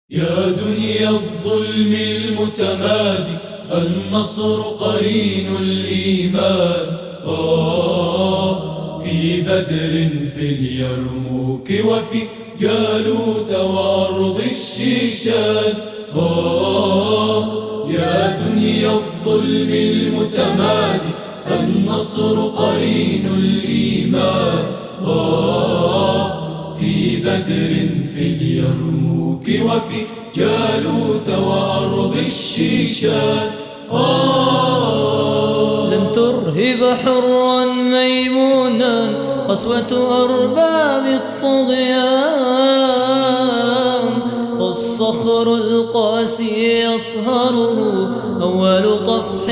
يا دنيا الظلم المتمادي، النصر قرين الإيمان. في بدر، في اليرموك، وفي جالوت وأرض الشيشان. يا دنيا الظلم المتمادي، النصر قرين الإيمان. في بدر، في اليرموك، وفي جالوت وأرض الشيشان. لم ترهب حرا ميمونا قسوة أرباب الطغيان، فالصخر القاسي يصهره أول طفح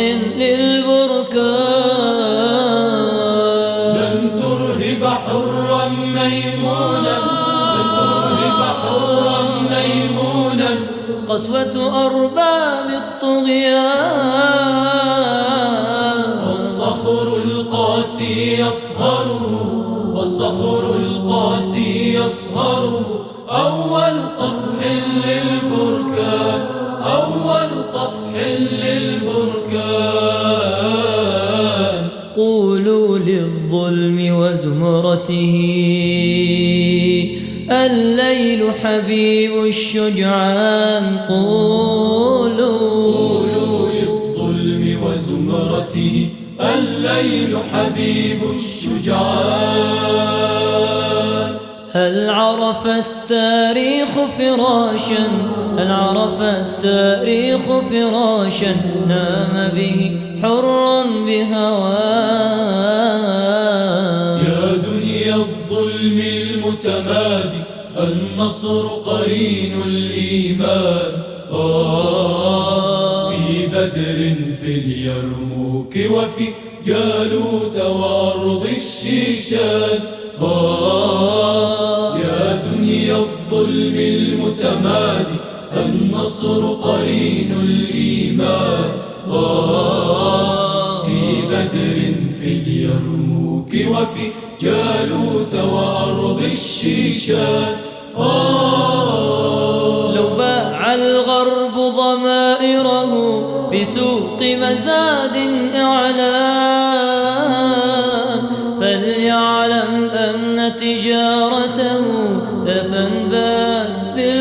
للبركان. لن ترهب حرا ميمونا، لن ترهب حرا ميمونا قسوة أرباب الطغيان، والصخر القاسي يصهره، والصخر القاسي يصهره أول طفح للبركان، أول طفح للبركان. قولوا للظلم وزمرته الليل حبيب الشجعان. قولوا للظلم وزمرته الليل حبيب الشجعان. هل عرف التاريخ فراشا، هل عرف التاريخ فراشا نام به حرا بهواه. يا دنيا الظلم المتمادي، النصر قرين الإيمان. في بدر، في اليرموك، وفي جالوت وأرض الشيشان. يا دنيا الظلم المتمادي، النصر قرين الإيمان. في بدر، في اليرموك، وفي جالوت وأرض الشيشان. لو باع الغرب ضمائره في سوق مزاد إعلان، فليعلم أن تجارته سلفا بات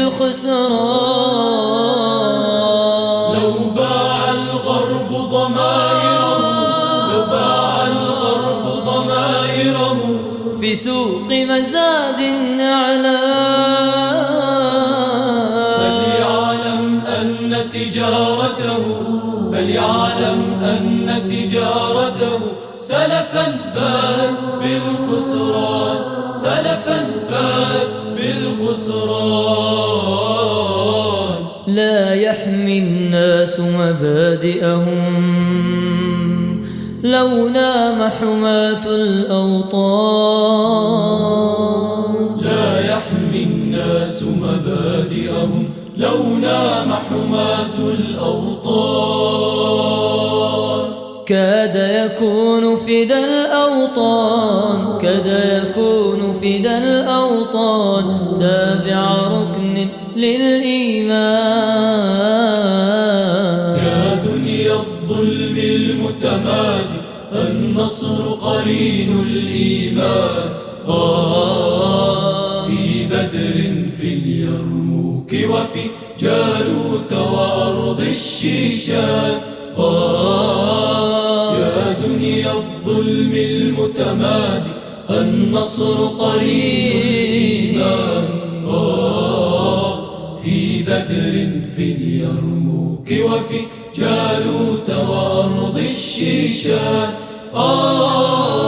بالخسران. لو باع الغرب ضمائره، لو باع الغرب ضمائره في سوق مزاد إعلان، فليعلم أن تجارته، فليعلم أن تجارته سلفا بات بالخسران، سلفا بات بالخسران. لا يحمي الناس مبادئهم لو نام حماة الأوطان. لا يحمي الناس مبادئهم لو نام حماة الأوطان. كاد يكون فدى الأوطان، كاد يكون فدى الأوطان سابع ركن للإيمان. يا دنيا الظلم المتمادي، النصر قرين الإيمان. في بدر، في اليرموك، وفي جالوت وأرض الشيشان. يا دنيا الظلم المتمادي، النصر قرين الإيمان. في بدر، في اليرموك، وفي جالوت وأرض الشيشان.